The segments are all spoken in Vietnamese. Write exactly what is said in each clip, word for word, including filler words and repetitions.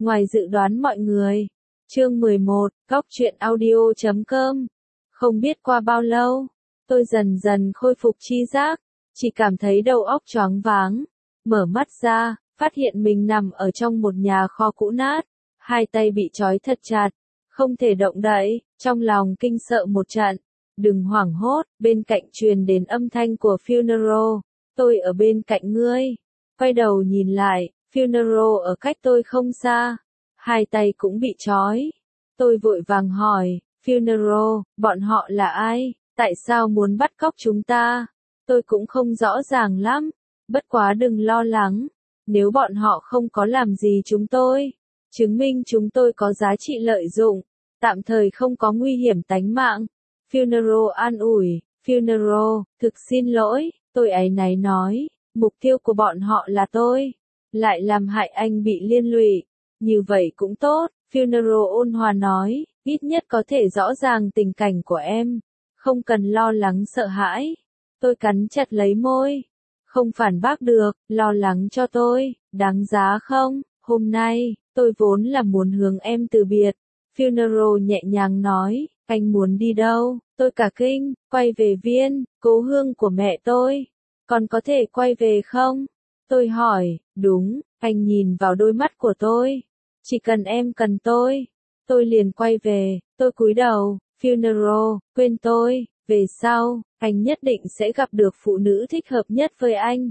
ngoài dự đoán mọi người. Chương mười một, Góc truyện audio chấm com. Không biết qua bao lâu, tôi dần dần khôi phục tri giác, chỉ cảm thấy đầu óc choáng váng. Mở mắt ra, phát hiện mình nằm ở trong một nhà kho cũ nát, hai tay bị trói thật chặt, không thể động đậy, trong lòng kinh sợ một trận. Đừng hoảng hốt, bên cạnh truyền đến âm thanh của Funeral. Tôi ở bên cạnh ngươi. Quay đầu nhìn lại, Funeral ở cách tôi không xa. Hai tay cũng bị trói. Tôi vội vàng hỏi, Funeral, bọn họ là ai? Tại sao muốn bắt cóc chúng ta? Tôi cũng không rõ ràng lắm. Bất quá đừng lo lắng. Nếu bọn họ không có làm gì chúng tôi, chứng minh chúng tôi có giá trị lợi dụng, tạm thời không có nguy hiểm tánh mạng. Funeral an ủi, Funeral, thực xin lỗi, tôi áy náy nói, mục tiêu của bọn họ là tôi, lại làm hại anh bị liên lụy, như vậy cũng tốt. Funeral ôn hòa nói, ít nhất có thể rõ ràng tình cảnh của em, không cần lo lắng sợ hãi. Tôi cắn chặt lấy môi, không phản bác được, lo lắng cho tôi, đáng giá không? Hôm nay, tôi vốn là muốn hướng em từ biệt. Funeral nhẹ nhàng nói, anh muốn đi đâu? Tôi cả kinh, quay về Viên, cố hương của mẹ tôi. Còn có thể quay về không? Tôi hỏi, đúng, anh nhìn vào đôi mắt của tôi. Chỉ cần em cần tôi, tôi liền quay về. Tôi cúi đầu, Funeral, quên tôi, về sau, anh nhất định sẽ gặp được phụ nữ thích hợp nhất với anh.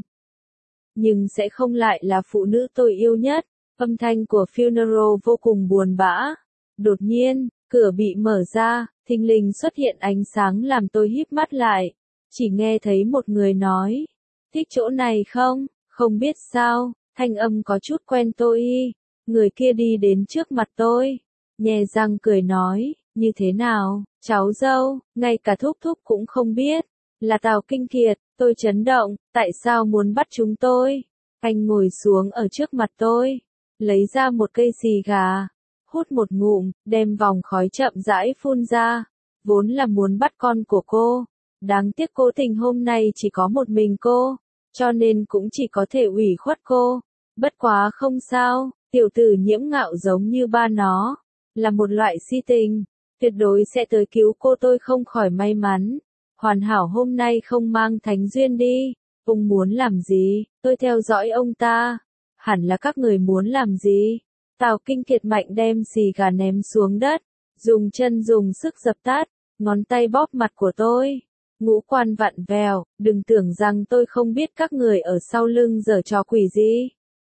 Nhưng sẽ không lại là phụ nữ tôi yêu nhất. Âm thanh của Funeral vô cùng buồn bã. Đột nhiên, cửa bị mở ra, thình lình xuất hiện ánh sáng làm tôi híp mắt lại. Chỉ nghe thấy một người nói, thích chỗ này không? Không biết sao, thanh âm có chút quen tôi. Người kia đi đến trước mặt tôi, nhè răng cười nói, như thế nào, cháu dâu, ngay cả thúc thúc cũng không biết. Là Tào Kinh Kiệt. Tôi chấn động, tại sao muốn bắt chúng tôi? Anh ngồi xuống ở trước mặt tôi, lấy ra một cây xì gà, hút một ngụm, đem vòng khói chậm rãi phun ra. Vốn là muốn bắt con của cô, đáng tiếc cố tình hôm nay chỉ có một mình cô, cho nên cũng chỉ có thể ủy khuất cô. Bất quá không sao, tiểu tử Nhiễm Ngạo giống như ba nó, là một loại si tình, tuyệt đối sẽ tới cứu cô. Tôi không khỏi may mắn. Hoàn hảo hôm nay không mang Thánh Duyên đi. Ông muốn làm gì? Tôi theo dõi ông ta. Hẳn là các người muốn làm gì? Tào Kinh Kiệt mạnh đem xì gà ném xuống đất, dùng chân dùng sức dập tắt, ngón tay bóp mặt của tôi. Ngũ quan vặn vẹo, đừng tưởng rằng tôi không biết các người ở sau lưng giở trò quỷ gì.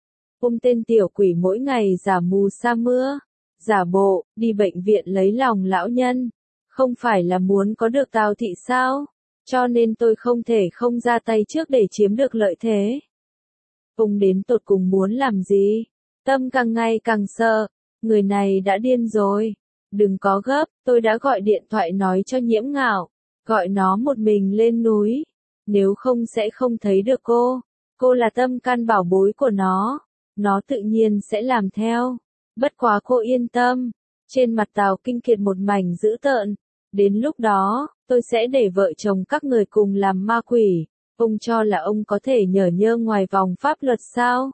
Ôm tên tiểu quỷ mỗi ngày giả mù sa mưa, giả bộ, đi bệnh viện lấy lòng lão nhân. Không phải là muốn có được Tào thị sao? Cho nên tôi không thể không ra tay trước để chiếm được lợi thế. Ông đến tột cùng muốn làm gì? Tâm càng ngày càng sợ. Người này đã điên rồi. Đừng có gấp, tôi đã gọi điện thoại nói cho Nhiễm Ngạo, gọi nó một mình lên núi. Nếu không sẽ không thấy được cô. Cô là tâm can bảo bối của nó. Nó tự nhiên sẽ làm theo. Bất quá cô yên tâm. Trên mặt Tào Kinh Kiệt một mảnh dữ tợn. Đến lúc đó, tôi sẽ để vợ chồng các người cùng làm ma quỷ. Ông cho là ông có thể nhởn nhơ ngoài vòng pháp luật sao?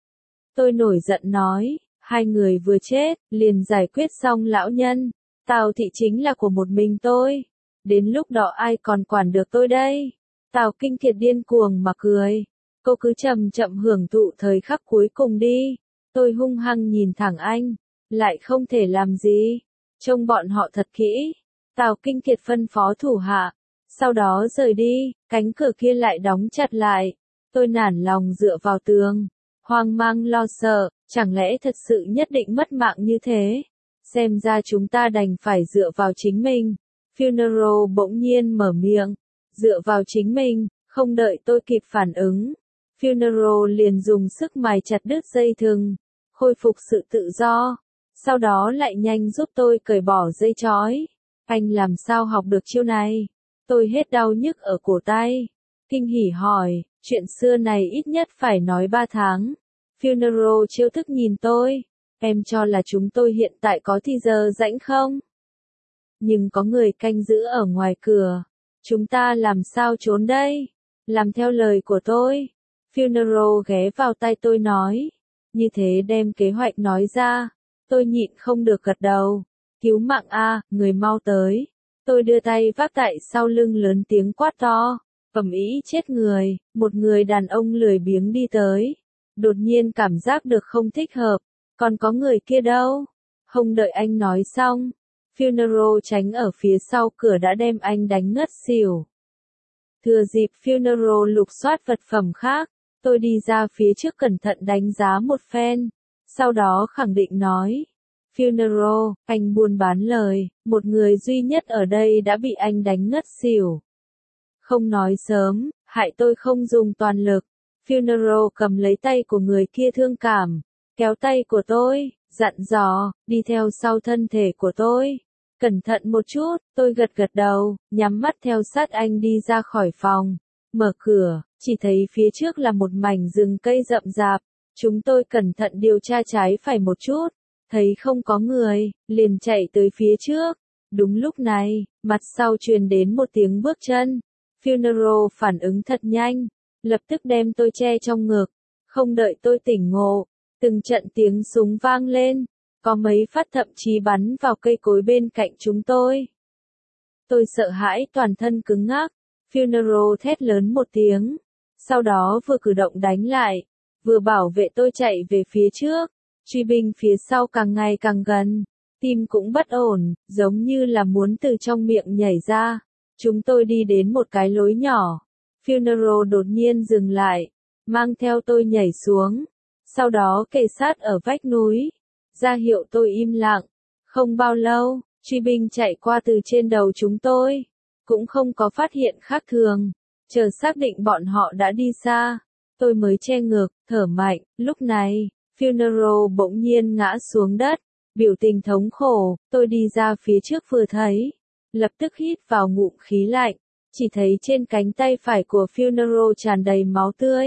Tôi nổi giận nói, hai người vừa chết, liền giải quyết xong lão nhân. Tào thị chính là của một mình tôi. Đến lúc đó ai còn quản được tôi đây? Tào Kinh Kiệt điên cuồng mà cười. Cô cứ chậm chậm hưởng thụ thời khắc cuối cùng đi. Tôi hung hăng nhìn thẳng anh. Lại không thể làm gì. Trông bọn họ thật kỹ. Tào Kinh Kiệt phân phó thủ hạ. Sau đó rời đi, cánh cửa kia lại đóng chặt lại. Tôi nản lòng dựa vào tường. Hoang mang lo sợ, chẳng lẽ thật sự nhất định mất mạng như thế? Xem ra chúng ta đành phải dựa vào chính mình. Funeral bỗng nhiên mở miệng. Dựa vào chính mình, không đợi tôi kịp phản ứng. Funeral liền dùng sức mài chặt đứt dây thừng, khôi phục sự tự do. Sau đó lại nhanh giúp tôi cởi bỏ dây trói. Anh làm sao học được chiêu này? Tôi hết đau nhức ở cổ tay. Kinh hỉ hỏi, chuyện xưa này ít nhất phải nói ba tháng. Funeral trêu thức nhìn tôi. Em cho là chúng tôi hiện tại có thì giờ rảnh không? Nhưng có người canh giữ ở ngoài cửa. Chúng ta làm sao trốn đây? Làm theo lời của tôi. Funeral ghé vào tai tôi nói. như thế đem kế hoạch nói ra. Tôi nhịn không được gật đầu. Cứu mạng a, người mau tới. Tôi đưa tay vác tại sau lưng lớn tiếng quát to. Ầm ĩ chết người, một người đàn ông lười biếng đi tới. Đột nhiên cảm giác được không thích hợp. Còn có người kia đâu? Không đợi anh nói xong. Funeral tránh ở phía sau cửa đã đem anh đánh ngất xỉu. Thừa dịp Funeral lục soát vật phẩm khác, tôi đi ra phía trước cẩn thận đánh giá một phen. Sau đó khẳng định nói. Funeral, anh buôn bán lời, một người duy nhất ở đây đã bị anh đánh ngất xỉu. Không nói sớm, hại tôi không dùng toàn lực. Funeral cầm lấy tay của người kia thương cảm, kéo tay của tôi, dặn dò, đi theo sau thân thể của tôi. Cẩn thận một chút, tôi gật gật đầu, nhắm mắt theo sát anh đi ra khỏi phòng. Mở cửa, chỉ thấy phía trước là một mảnh rừng cây rậm rạp. Chúng tôi cẩn thận điều tra trái phải một chút, thấy không có người, liền chạy tới phía trước. Đúng lúc này, mặt sau truyền đến một tiếng bước chân. Funeral phản ứng thật nhanh, lập tức đem tôi che trong ngực. Không đợi tôi tỉnh ngộ, từng trận tiếng súng vang lên, có mấy phát thậm chí bắn vào cây cối bên cạnh chúng tôi. Tôi sợ hãi toàn thân cứng ngắc. Funeral thét lớn một tiếng, sau đó vừa cử động đánh lại, vừa bảo vệ tôi chạy về phía trước. Truy binh phía sau càng ngày càng gần, tim cũng bất ổn, giống như là muốn từ trong miệng nhảy ra. Chúng tôi đi đến một cái lối nhỏ. Funeral đột nhiên dừng lại, mang theo tôi nhảy xuống, sau đó kề sát ở vách núi, ra hiệu tôi im lặng. Không bao lâu, truy binh chạy qua từ trên đầu chúng tôi, cũng không có phát hiện khác thường. Chờ xác định bọn họ đã đi xa, tôi mới che ngực, thở mạnh. Lúc này, Funeral bỗng nhiên ngã xuống đất, biểu tình thống khổ. Tôi đi ra phía trước vừa thấy, lập tức hít vào ngụm khí lạnh, chỉ thấy trên cánh tay phải của Funeral tràn đầy máu tươi.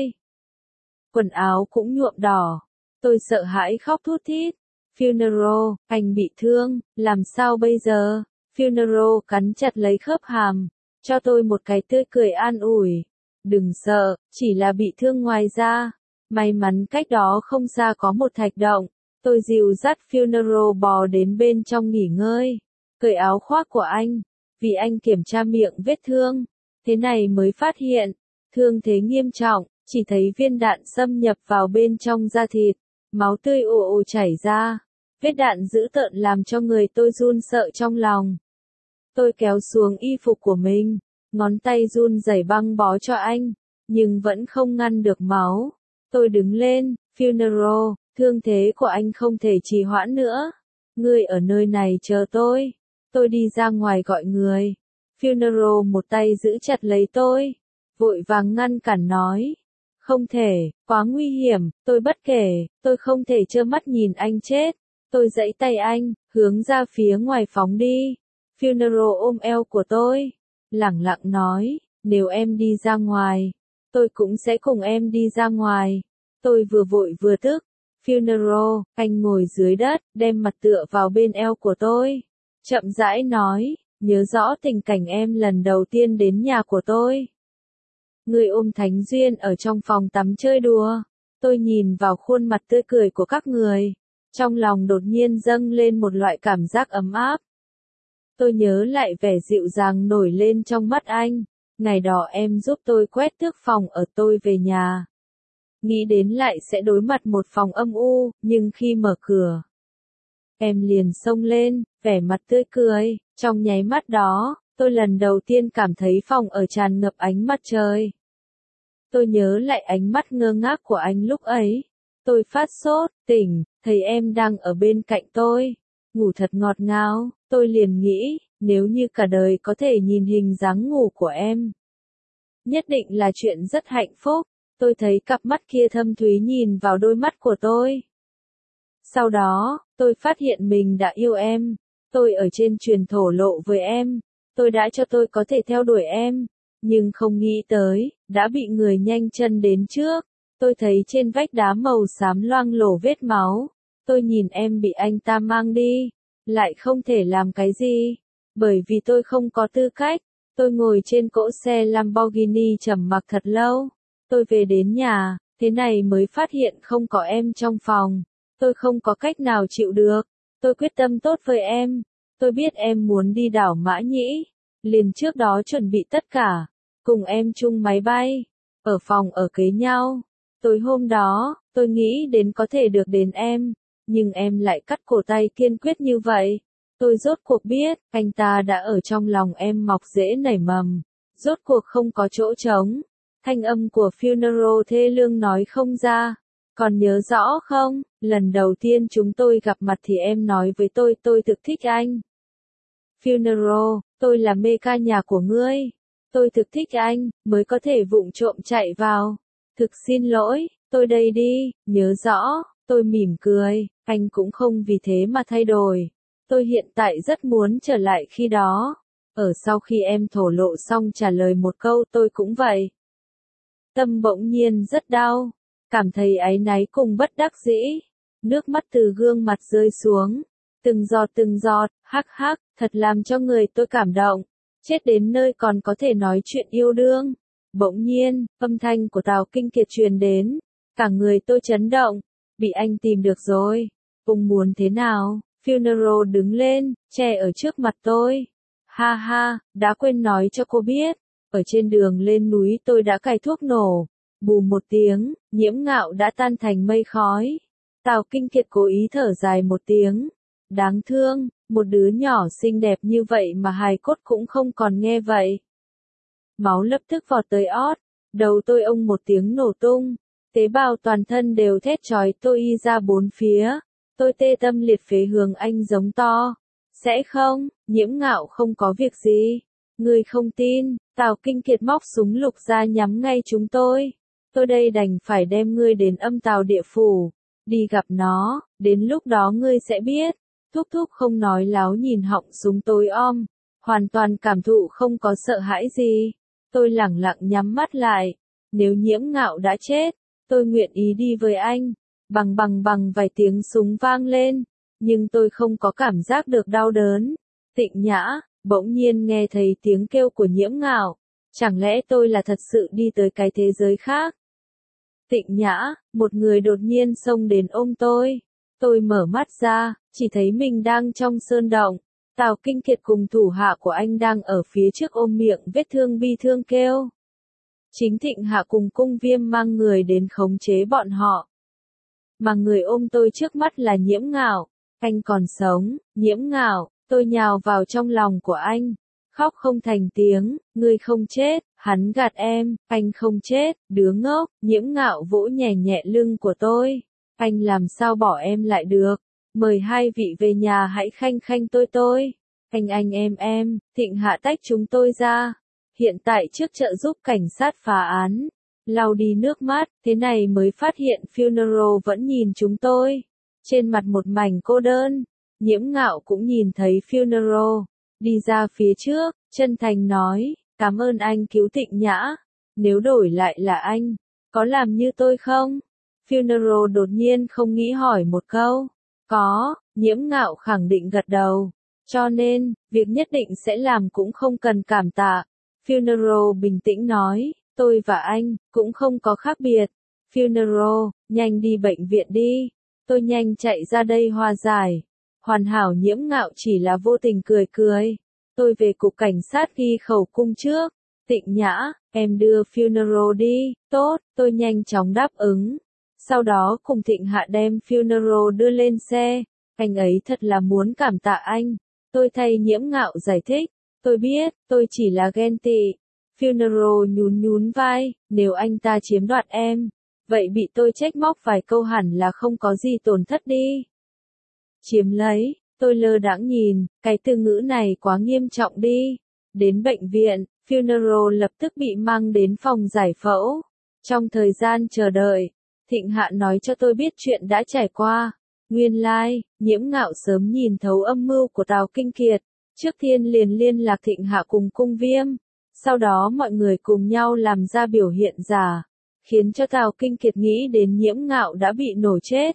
Quần áo cũng nhuộm đỏ. Tôi sợ hãi khóc thút thít. Funeral, anh bị thương, làm sao bây giờ? Funeral cắn chặt lấy khớp hàm, cho tôi một cái tươi cười an ủi. Đừng sợ, chỉ là bị thương ngoài da. May mắn cách đó không xa có một thạch động. Tôi dìu dắt Funeral bò đến bên trong nghỉ ngơi. Cởi áo khoác của anh, vì anh kiểm tra miệng vết thương. Thế này mới phát hiện, thương thế nghiêm trọng, chỉ thấy viên đạn xâm nhập vào bên trong da thịt. Máu tươi ồ ồ chảy ra. Vết đạn dữ tợn làm cho người tôi run sợ trong lòng. Tôi kéo xuống y phục của mình, ngón tay run rẩy băng bó cho anh, nhưng vẫn không ngăn được máu. Tôi đứng lên. Funeral, thương thế của anh không thể trì hoãn nữa. Ngươi ở nơi này chờ tôi. Tôi đi ra ngoài gọi người. Funeral một tay giữ chặt lấy tôi, vội vàng ngăn cản nói. Không thể, quá nguy hiểm, tôi bất kể, tôi không thể trơ mắt nhìn anh chết. Tôi giãy tay anh, hướng ra phía ngoài phóng đi. Funeral ôm eo của tôi, lẳng lặng nói, nếu em đi ra ngoài, tôi cũng sẽ cùng em đi ra ngoài. Tôi vừa vội vừa tức. Funeral, anh ngồi dưới đất, đem mặt tựa vào bên eo của tôi. Chậm rãi nói, nhớ rõ tình cảnh em lần đầu tiên đến nhà của tôi. Người ôm Thánh Duyên ở trong phòng tắm chơi đùa. Tôi nhìn vào khuôn mặt tươi cười của các người. Trong lòng đột nhiên dâng lên một loại cảm giác ấm áp. Tôi nhớ lại vẻ dịu dàng nổi lên trong mắt anh. Ngày đó em giúp tôi quét tước phòng ở tôi về nhà. Nghĩ đến lại sẽ đối mặt một phòng âm u, nhưng khi mở cửa, em liền xông lên, vẻ mặt tươi cười. Trong nháy mắt đó, tôi lần đầu tiên cảm thấy phòng ở tràn ngập ánh mặt trời. Tôi nhớ lại ánh mắt ngơ ngác của anh lúc ấy. Tôi phát sốt, tỉnh, thấy em đang ở bên cạnh tôi, ngủ thật ngọt ngào. Tôi liền nghĩ, nếu như cả đời có thể nhìn hình dáng ngủ của em, nhất định là chuyện rất hạnh phúc. Tôi thấy cặp mắt kia thâm thúy nhìn vào đôi mắt của tôi. Sau đó, tôi phát hiện mình đã yêu em. Tôi ở trên truyền thổ lộ với em. Tôi đã cho tôi có thể theo đuổi em. Nhưng không nghĩ tới, đã bị người nhanh chân đến trước. Tôi thấy trên vách đá màu xám loang lổ vết máu. Tôi nhìn em bị anh ta mang đi. Lại không thể làm cái gì. Bởi vì tôi không có tư cách. Tôi ngồi trên cỗ xe Lamborghini trầm mặc thật lâu. Tôi về đến nhà, thế này mới phát hiện không có em trong phòng. Tôi không có cách nào chịu được. Tôi quyết tâm tốt với em. Tôi biết em muốn đi đảo Mã Nhĩ. Liền trước đó chuẩn bị tất cả. Cùng em chung máy bay. Ở phòng ở kế nhau. Tối hôm đó, tôi nghĩ đến có thể được đến em. Nhưng em lại cắt cổ tay kiên quyết như vậy. Tôi rốt cuộc biết, anh ta đã ở trong lòng em mọc rễ nảy mầm. Rốt cuộc không có chỗ trống. Thanh âm của Funeral thê lương nói không ra. Còn nhớ rõ không, lần đầu tiên chúng tôi gặp mặt thì em nói với tôi tôi thực thích anh. Funeral, tôi là mê ca nhà của ngươi. Tôi thực thích anh, mới có thể vụng trộm chạy vào. Thực xin lỗi, tôi đây đi, nhớ rõ, tôi mỉm cười, anh cũng không vì thế mà thay đổi. Tôi hiện tại rất muốn trở lại khi đó. Ở sau khi em thổ lộ xong trả lời một câu tôi cũng vậy. Tâm bỗng nhiên rất đau, cảm thấy áy náy cùng bất đắc dĩ. Nước mắt từ gương mặt rơi xuống, từng giọt từng giọt, hắc hắc, thật làm cho người tôi cảm động. Chết đến nơi còn có thể nói chuyện yêu đương. Bỗng nhiên, âm thanh của Tào Kinh Kiệt truyền đến, cả người tôi chấn động, bị anh tìm được rồi. Ông muốn thế nào? Funeral đứng lên, che ở trước mặt tôi. Ha ha, đã quên nói cho cô biết. Ở trên đường lên núi tôi đã cài thuốc nổ. Bù một tiếng, Nhiễm Ngạo đã tan thành mây khói. Tào Kinh Kiệt cố ý thở dài một tiếng. Đáng thương, một đứa nhỏ xinh đẹp như vậy mà hài cốt cũng không còn nghe vậy. Máu lập tức vọt tới ót, đầu tôi ông một tiếng nổ tung. Tế bào toàn thân đều thét chói tôi y ra bốn phía. Tôi tê tâm liệt phế hướng anh giống to. Sẽ không, Nhiễm Ngạo không có việc gì. Ngươi không tin, Tào Kinh Kiệt móc súng lục ra nhắm ngay chúng tôi. Tôi đây đành phải đem ngươi đến âm tào địa phủ. Đi gặp nó, đến lúc đó ngươi sẽ biết. Thúc thúc không nói láo nhìn họng súng tối om. Hoàn toàn cảm thụ không có sợ hãi gì. Tôi lẳng lặng nhắm mắt lại. Nếu Nhiễm Ngạo đã chết, tôi nguyện ý đi với anh. Bằng bằng bằng vài tiếng súng vang lên. Nhưng tôi không có cảm giác được đau đớn. Tịnh Nhã, bỗng nhiên nghe thấy tiếng kêu của Nhiễm Ngạo. Chẳng lẽ tôi là thật sự đi tới cái thế giới khác? Tịnh Nhã, một người đột nhiên xông đến ôm tôi. Tôi mở mắt ra, chỉ thấy mình đang trong sơn động. Tào Kinh Kiệt cùng thủ hạ của anh đang ở phía trước ôm miệng vết thương bi thương kêu. Chính Thịnh Hạ cùng Cung Viêm mang người đến khống chế bọn họ. Mà người ôm tôi trước mắt là Nhiễm Ngạo. Anh còn sống, Nhiễm Ngạo, tôi nhào vào trong lòng của anh. Khóc không thành tiếng, ngươi không chết, hắn gạt em, anh không chết, đứa ngốc. Nhiễm Ngạo vỗ nhẹ nhẹ lưng của tôi. Anh làm sao bỏ em lại được? Mời hai vị về nhà hãy khanh khanh tôi tôi. Anh anh em em, Thịnh Hạ tách chúng tôi ra. Hiện tại trước trợ giúp cảnh sát phá án. Lau đi nước mắt, thế này mới phát hiện Funeral vẫn nhìn chúng tôi. Trên mặt một mảnh cô đơn. Nhiễm Ngạo cũng nhìn thấy Funeral. Đi ra phía trước, chân thành nói, cảm ơn anh cứu Tịnh Nhã. Nếu đổi lại là anh, có làm như tôi không? Funeral đột nhiên không nghĩ hỏi một câu. Có, Nhiễm Ngạo khẳng định gật đầu. Cho nên, việc nhất định sẽ làm cũng không cần cảm tạ. Funeral bình tĩnh nói, tôi và anh, cũng không có khác biệt. Funeral, nhanh đi bệnh viện đi. Tôi nhanh chạy ra đây hòa giải. Hoàn hảo. Nhiễm Ngạo chỉ là vô tình cười cười. Tôi về cục cảnh sát ghi khẩu cung trước. Tịnh Nhã, em đưa Funeral đi. Tốt, tôi nhanh chóng đáp ứng. Sau đó cùng Thịnh Hạ đem Funeral đưa lên xe. Anh ấy thật là muốn cảm tạ anh. Tôi thay Nhiễm Ngạo giải thích. Tôi biết, tôi chỉ là ghen tị. Funeral nhún nhún vai, nếu anh ta chiếm đoạt em, vậy bị tôi trách móc vài câu hẳn là không có gì tổn thất đi. Chiếm lấy, tôi lơ đãng nhìn, cái từ ngữ này quá nghiêm trọng đi. Đến bệnh viện, Funeral lập tức bị mang đến phòng giải phẫu. Trong thời gian chờ đợi, Thịnh Hạ nói cho tôi biết chuyện đã trải qua. Nguyên lai, like, Nhiễm Ngạo sớm nhìn thấu âm mưu của Tào Kinh Kiệt. Trước tiên liền liên lạc Thịnh Hạ cùng Cung Viêm. Sau đó mọi người cùng nhau làm ra biểu hiện giả, khiến cho Tào Kinh Kiệt nghĩ đến Nhiễm Ngạo đã bị nổ chết.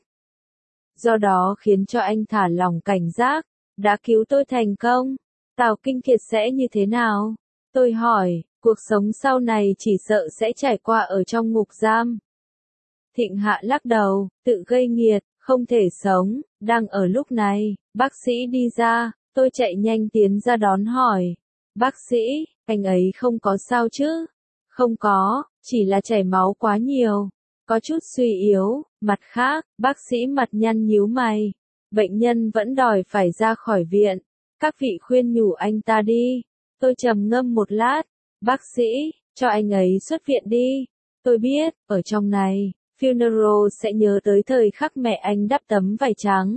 Do đó khiến cho anh thả lỏng cảnh giác, đã cứu tôi thành công. Tào Kinh Kiệt sẽ như thế nào? Tôi hỏi, cuộc sống sau này chỉ sợ sẽ trải qua ở trong ngục giam. Thịnh Hạ lắc đầu, tự gây nghiệt, không thể sống. Đang ở lúc này, bác sĩ đi ra, tôi chạy nhanh tiến ra đón hỏi. Bác sĩ, anh ấy không có sao chứ? Không có, chỉ là chảy máu quá nhiều, có chút suy yếu. Mặt khác, bác sĩ mặt nhăn nhíu mày. Bệnh nhân vẫn đòi phải ra khỏi viện. Các vị khuyên nhủ anh ta đi. Tôi trầm ngâm một lát. Bác sĩ, cho anh ấy xuất viện đi. Tôi biết, ở trong này, funeral sẽ nhớ tới thời khắc mẹ anh đắp tấm vải trắng.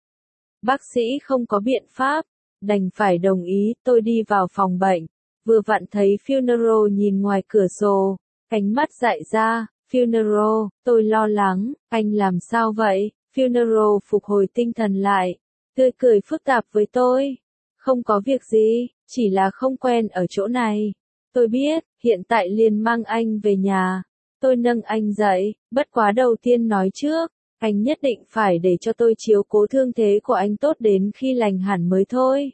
Bác sĩ không có biện pháp, đành phải đồng ý. Tôi đi vào phòng bệnh, vừa vặn thấy funeral nhìn ngoài cửa sổ, ánh mắt dại ra. Funeral, tôi lo lắng, anh làm sao vậy? Funeral phục hồi tinh thần lại, tươi cười phức tạp với tôi. Không có việc gì, chỉ là không quen ở chỗ này. Tôi biết, hiện tại liền mang anh về nhà. Tôi nâng anh dậy, bất quá đầu tiên nói trước, anh nhất định phải để cho tôi chiếu cố thương thế của anh tốt đến khi lành hẳn mới thôi.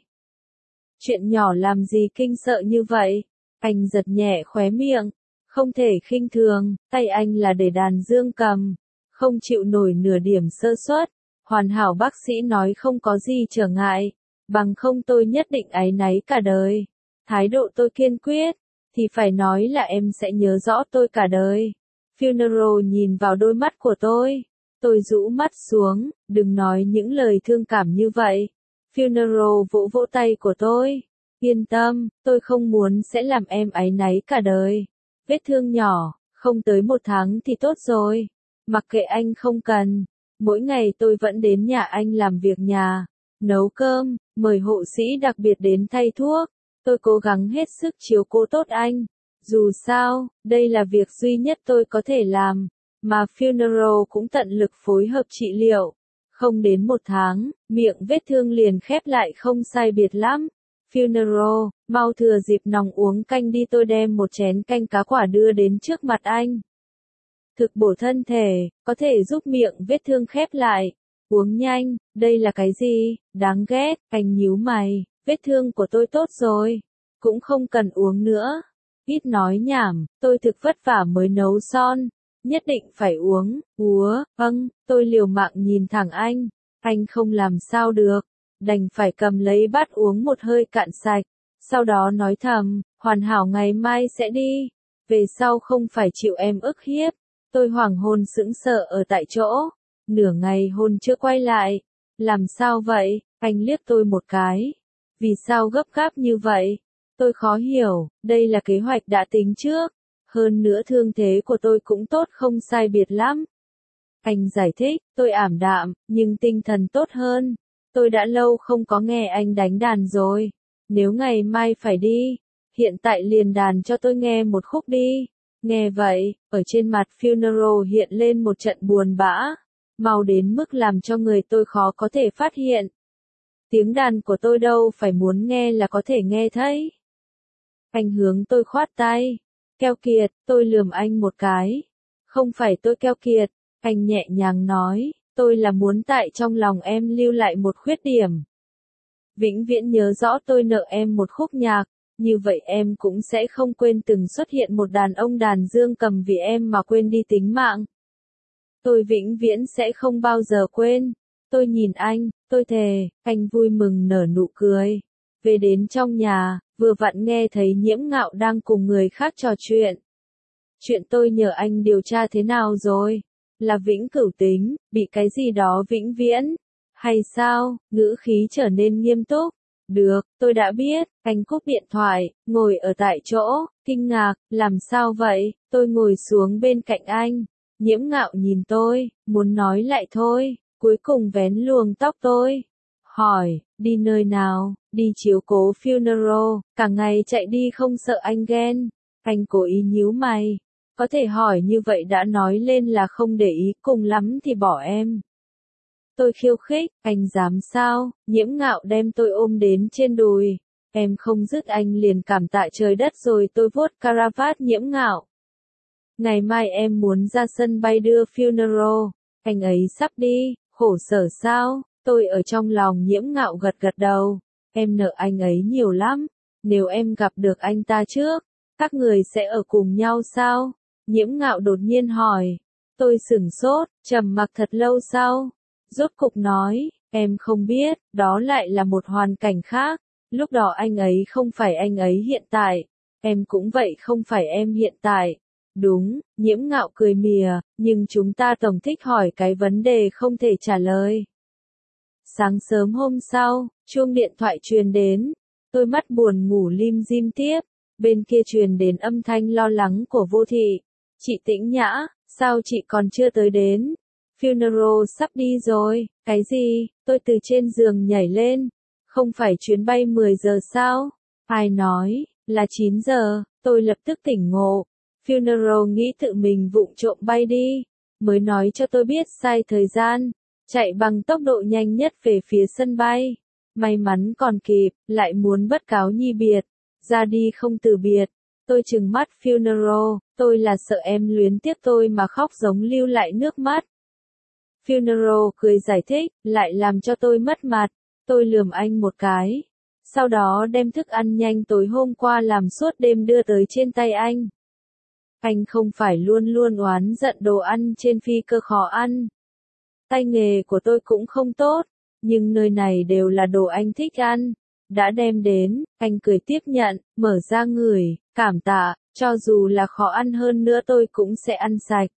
Chuyện nhỏ làm gì kinh sợ như vậy? Anh giật nhẹ khóe miệng, không thể khinh thường, tay anh là để đàn dương cầm, không chịu nổi nửa điểm sơ suất. Hoàn hảo, bác sĩ nói không có gì trở ngại, bằng không tôi nhất định áy náy cả đời. Thái độ tôi kiên quyết, thì phải nói là em sẽ nhớ rõ tôi cả đời. Funeral nhìn vào đôi mắt của tôi, tôi rũ mắt xuống, đừng nói những lời thương cảm như vậy. Funeral vỗ vỗ tay của tôi, yên tâm, tôi không muốn sẽ làm em áy náy cả đời. Vết thương nhỏ, không tới một tháng thì tốt rồi. Mặc kệ anh không cần, mỗi ngày tôi vẫn đến nhà anh làm việc nhà, nấu cơm, mời hộ sĩ đặc biệt đến thay thuốc. Tôi cố gắng hết sức chiếu cố tốt anh. Dù sao, đây là việc duy nhất tôi có thể làm, mà funeral cũng tận lực phối hợp trị liệu. Không đến một tháng, miệng vết thương liền khép lại không sai biệt lắm. Funeral, mau thừa dịp nóng uống canh đi, tôi đem một chén canh cá quả đưa đến trước mặt anh. Thực bổ thân thể, có thể giúp miệng vết thương khép lại. Uống nhanh, đây là cái gì? Đáng ghét, anh nhíu mày, vết thương của tôi tốt rồi, cũng không cần uống nữa. Ít nói nhảm, tôi thực vất vả mới nấu son, nhất định phải uống. Úa, vâng, tôi liều mạng nhìn thẳng anh, anh không làm sao được, đành phải cầm lấy bát uống một hơi cạn sạch, sau đó nói thầm, hoàn hảo ngày mai sẽ đi, về sau không phải chịu em ức hiếp. Tôi hoảng hồn sững sờ ở tại chỗ, nửa ngày hôn chưa quay lại. Làm sao vậy? Anh liếc tôi một cái. Vì sao gấp gáp như vậy? Tôi khó hiểu, đây là kế hoạch đã tính trước. Hơn nữa thương thế của tôi cũng tốt không sai biệt lắm. Anh giải thích, tôi ảm đạm, nhưng tinh thần tốt hơn. Tôi đã lâu không có nghe anh đánh đàn rồi. Nếu ngày mai phải đi, hiện tại liền đàn cho tôi nghe một khúc đi. Nghe vậy, ở trên mặt funeral hiện lên một trận buồn bã, mau đến mức làm cho người tôi khó có thể phát hiện. Tiếng đàn của tôi đâu phải muốn nghe là có thể nghe thấy. Anh hướng tôi khoát tay. Keo kiệt, tôi lườm anh một cái. Không phải tôi keo kiệt, anh nhẹ nhàng nói, tôi là muốn tại trong lòng em lưu lại một khuyết điểm. Vĩnh viễn nhớ rõ tôi nợ em một khúc nhạc. Như vậy em cũng sẽ không quên từng xuất hiện một đàn ông đàn dương cầm vì em mà quên đi tính mạng. Tôi vĩnh viễn sẽ không bao giờ quên. Tôi nhìn anh, tôi thề, anh vui mừng nở nụ cười. Về đến trong nhà, vừa vặn nghe thấy Nhiễm Ngạo đang cùng người khác trò chuyện. Chuyện tôi nhờ anh điều tra thế nào rồi? Là vĩnh cửu tính, bị cái gì đó vĩnh viễn? Hay sao? Ngữ khí trở nên nghiêm túc. Được, tôi đã biết. Anh cúp điện thoại, ngồi ở tại chỗ, kinh ngạc, làm sao vậy? Tôi ngồi xuống bên cạnh anh. Nhiễm Ngạo nhìn tôi, muốn nói lại thôi, cuối cùng vén luồng tóc tôi. Hỏi, đi nơi nào? Đi chiếu cố funeral, cả ngày chạy đi không sợ anh ghen. Anh cố ý nhíu mày. Có thể hỏi như vậy đã nói lên là không để ý, cùng lắm thì bỏ em. Tôi khiêu khích, anh dám sao? Nhiễm Ngạo đem tôi ôm đến trên đùi. Em không dứt anh liền cảm tạ trời đất rồi. Tôi vuốt caravat Nhiễm Ngạo. Ngày mai em muốn ra sân bay đưa funeral. Anh ấy sắp đi, khổ sở sao? Tôi ở trong lòng Nhiễm Ngạo gật gật đầu. Em nợ anh ấy nhiều lắm. Nếu em gặp được anh ta trước, các người sẽ ở cùng nhau sao? Nhiễm Ngạo đột nhiên hỏi. Tôi sửng sốt, trầm mặc thật lâu sau. Rốt cục nói, em không biết, đó lại là một hoàn cảnh khác. Lúc đó anh ấy không phải anh ấy hiện tại. Em cũng vậy không phải em hiện tại. Đúng, Nhiễm Ngạo cười mỉa, nhưng chúng ta tổng thích hỏi cái vấn đề không thể trả lời. Sáng sớm hôm sau, chuông điện thoại truyền đến. Tôi mắt buồn ngủ lim dim tiếp. Bên kia truyền đến âm thanh lo lắng của Vô Thị. Chị Tĩnh Nhã, sao chị còn chưa tới đến? Funeral sắp đi rồi. Cái gì? Tôi từ trên giường nhảy lên. Không phải chuyến bay mười giờ sao? Ai nói, là chín giờ, tôi lập tức tỉnh ngộ. Funeral nghĩ tự mình vụng trộm bay đi, mới nói cho tôi biết sai thời gian, chạy bằng tốc độ nhanh nhất về phía sân bay. May mắn còn kịp, lại muốn bất cáo nhi biệt, ra đi không từ biệt. Tôi trừng mắt Funeral, tôi là sợ em luyến tiếc tôi mà khóc giống lưu lại nước mắt. Funeral cười giải thích, lại làm cho tôi mất mặt. Tôi lườm anh một cái. Sau đó đem thức ăn nhanh tối hôm qua làm suốt đêm đưa tới trên tay anh. Anh không phải luôn luôn oán giận đồ ăn trên phi cơ khó ăn. Tay nghề của tôi cũng không tốt, nhưng nơi này đều là đồ anh thích ăn. Đã đem đến, anh cười tiếp nhận, mở ra ngửi, cảm tạ, cho dù là khó ăn hơn nữa tôi cũng sẽ ăn sạch.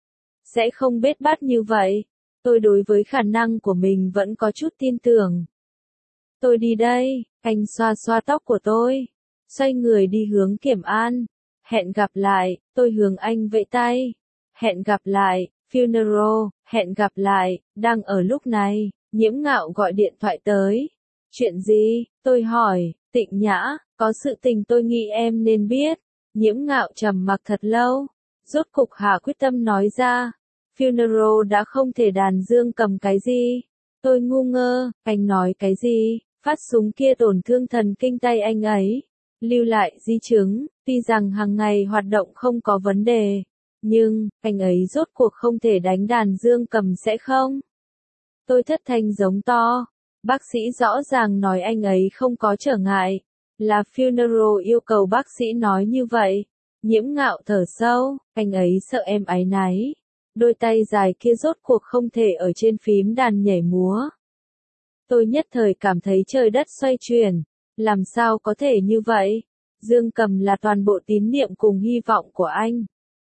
Sẽ không bết bát như vậy. Tôi đối với khả năng của mình vẫn có chút tin tưởng. Tôi đi đây, anh xoa xoa tóc của tôi, xoay người đi hướng Kiểm An. Hẹn gặp lại, tôi hướng anh vẫy tay. Hẹn gặp lại, Funeral, hẹn gặp lại. Đang ở lúc này, Nhiễm Ngạo gọi điện thoại tới. Chuyện gì? Tôi hỏi. Tịnh Nhã, có sự tình tôi nghĩ em nên biết. Nhiễm Ngạo trầm mặc thật lâu, rốt cục hạ quyết tâm nói ra. Funeral đã không thể đàn dương cầm cái gì. Tôi ngu ngơ, anh nói cái gì? Phát súng kia tổn thương thần kinh tay anh ấy, lưu lại di chứng, tuy rằng hàng ngày hoạt động không có vấn đề, nhưng, anh ấy rốt cuộc không thể đánh đàn dương cầm sẽ không? Tôi thất thanh giống to, bác sĩ rõ ràng nói anh ấy không có trở ngại, là Funeral yêu cầu bác sĩ nói như vậy. Nhiễm Ngạo thở sâu, anh ấy sợ em áy náy, đôi tay dài kia rốt cuộc không thể ở trên phím đàn nhảy múa. Tôi nhất thời cảm thấy trời đất xoay chuyển, làm sao có thể như vậy? Dương cầm là toàn bộ tín niệm cùng hy vọng của anh.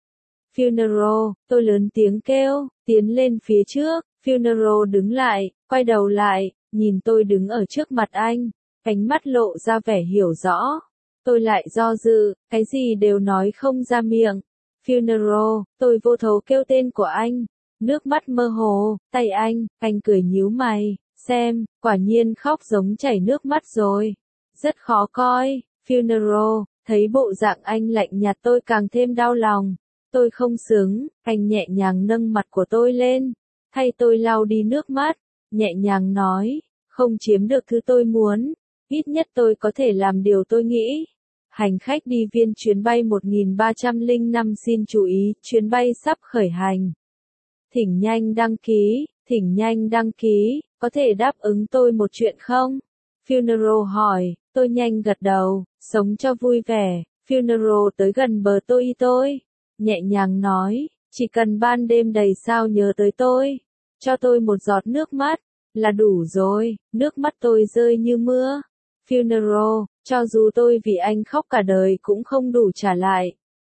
Funeral, tôi lớn tiếng kêu, tiến lên phía trước. Funeral đứng lại, quay đầu lại, nhìn tôi đứng ở trước mặt anh, ánh mắt lộ ra vẻ hiểu rõ. Tôi lại do dự, cái gì đều nói không ra miệng. Funeral, tôi vô thố kêu tên của anh, nước mắt mơ hồ, tay anh, anh cười nhíu mày, xem, quả nhiên khóc giống chảy nước mắt rồi. Rất khó coi. Funeral, thấy bộ dạng anh lạnh nhạt tôi càng thêm đau lòng. Tôi không xứng, anh nhẹ nhàng nâng mặt của tôi lên, thay tôi lau đi nước mắt, nhẹ nhàng nói, không chiếm được thứ tôi muốn, ít nhất tôi có thể làm điều tôi nghĩ. Hành khách đi viên chuyến bay một nghìn ba trăm lẻ năm xin chú ý, chuyến bay sắp khởi hành. Thỉnh nhanh đăng ký, thỉnh nhanh đăng ký, có thể đáp ứng tôi một chuyện không? Funeral hỏi, tôi nhanh gật đầu, sống cho vui vẻ. Funeral tới gần bờ tôi tôi, nhẹ nhàng nói, chỉ cần ban đêm đầy sao nhớ tới tôi, cho tôi một giọt nước mắt, là đủ rồi. Nước mắt tôi rơi như mưa. Funeral, cho dù tôi vì anh khóc cả đời cũng không đủ trả lại.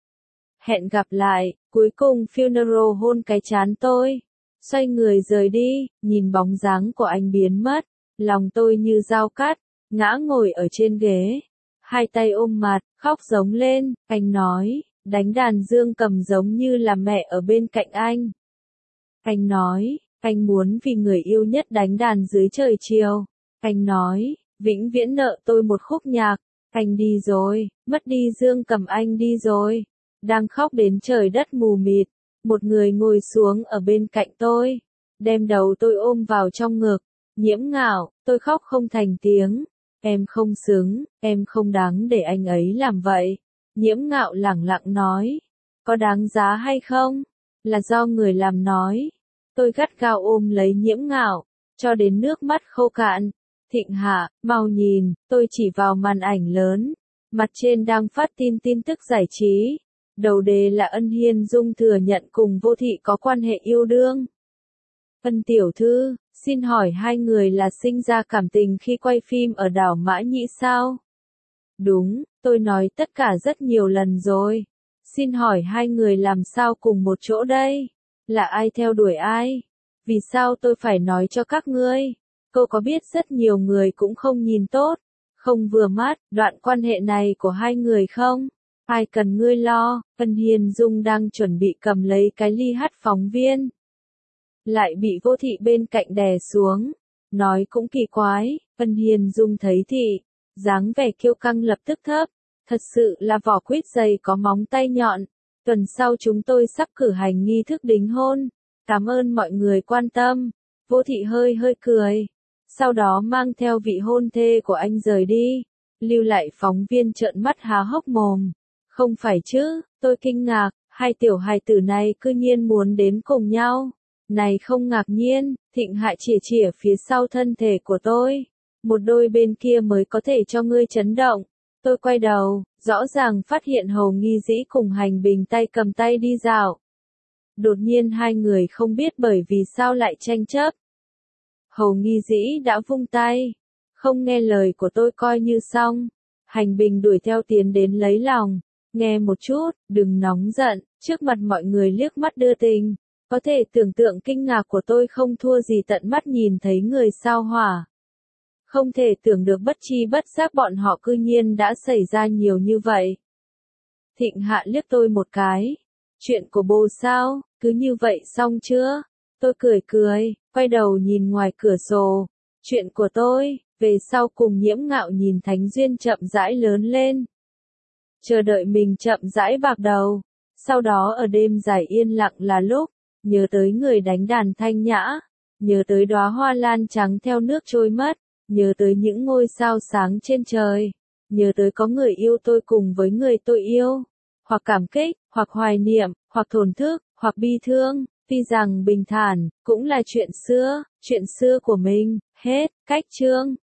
Hẹn gặp lại. Cuối cùng Funeral hôn cái trán tôi, xoay người rời đi, nhìn bóng dáng của anh biến mất, lòng tôi như dao cắt, ngã ngồi ở trên ghế, hai tay ôm mặt, khóc giống lên. Anh nói, đánh đàn dương cầm giống như là mẹ ở bên cạnh anh. Anh nói, anh muốn vì người yêu nhất đánh đàn dưới trời chiều. Anh nói, vĩnh viễn nợ tôi một khúc nhạc. Anh đi rồi, mất đi dương cầm, anh đi rồi. Đang khóc đến trời đất mù mịt, một người ngồi xuống ở bên cạnh tôi, đem đầu tôi ôm vào trong ngực. Nhiễm Ngạo, tôi khóc không thành tiếng. Em không xứng, em không đáng để anh ấy làm vậy. Nhiễm Ngạo lẳng lặng nói, có đáng giá hay không? Là do người làm nói. Tôi gắt gao ôm lấy Nhiễm Ngạo, cho đến nước mắt khô cạn. Thịnh Hạ, mau nhìn, tôi chỉ vào màn ảnh lớn. Mặt trên đang phát tin tin tức giải trí. Đầu đề là Ân Hiên Dung thừa nhận cùng Vô Thị có quan hệ yêu đương. Ân tiểu thư, xin hỏi hai người là sinh ra cảm tình khi quay phim ở đảo Mã Nhĩ sao? Đúng, tôi nói tất cả rất nhiều lần rồi. Xin hỏi hai người làm sao cùng một chỗ đây? Là ai theo đuổi ai? Vì sao tôi phải nói cho các ngươi? Cô có biết rất nhiều người cũng không nhìn tốt, không vừa mắt, đoạn quan hệ này của hai người không? Ai cần ngươi lo? Ân Hiên Dung đang chuẩn bị cầm lấy cái ly hắt phóng viên. Lại bị Vô Thị bên cạnh đè xuống. Nói cũng kỳ quái, Ân Hiên Dung thấy Thị, dáng vẻ kiêu căng lập tức thấp. Thật sự là vỏ quýt dày có móng tay nhọn. Tuần sau chúng tôi sắp cử hành nghi thức đính hôn. Cảm ơn mọi người quan tâm. Vô Thị hơi hơi cười. Sau đó mang theo vị hôn thê của anh rời đi. Lưu lại phóng viên trợn mắt há hốc mồm. Không phải chứ, tôi kinh ngạc, hai tiểu hài tử này cư nhiên muốn đến cùng nhau. Này không ngạc nhiên, Thịnh Hại chìa chìa phía sau thân thể của tôi. Một đôi bên kia mới có thể cho ngươi chấn động. Tôi quay đầu, rõ ràng phát hiện Hầu Nghi Dĩ cùng Hành Bình tay cầm tay đi dạo. Đột nhiên hai người không biết bởi vì sao lại tranh chấp. Hầu Nghi Dĩ đã vung tay. Không nghe lời của tôi coi như xong. Hành Bình đuổi theo tiến đến lấy lòng. Nghe một chút, đừng nóng giận, trước mặt mọi người liếc mắt đưa tình. Có thể tưởng tượng kinh ngạc của tôi không thua gì tận mắt nhìn thấy người sao hỏa. Không thể tưởng được bất chi bất giác bọn họ cư nhiên đã xảy ra nhiều như vậy. Thịnh Hạ liếc tôi một cái. Chuyện của bố sao, cứ như vậy xong chưa? Tôi cười cười, quay đầu nhìn ngoài cửa sổ. Chuyện của tôi, về sau cùng Nhiễm Ngạo nhìn Thánh Duyên chậm rãi lớn lên. Chờ đợi mình chậm rãi bạc đầu. Sau đó ở đêm dài yên lặng là lúc, nhớ tới người đánh đàn thanh nhã, nhớ tới đóa hoa lan trắng theo nước trôi mất, nhớ tới những ngôi sao sáng trên trời, nhớ tới có người yêu tôi cùng với người tôi yêu, hoặc cảm kích, hoặc hoài niệm, hoặc thổn thức, hoặc bi thương, tuy rằng bình thản, cũng là chuyện xưa, chuyện xưa của mình, hết, cách chương.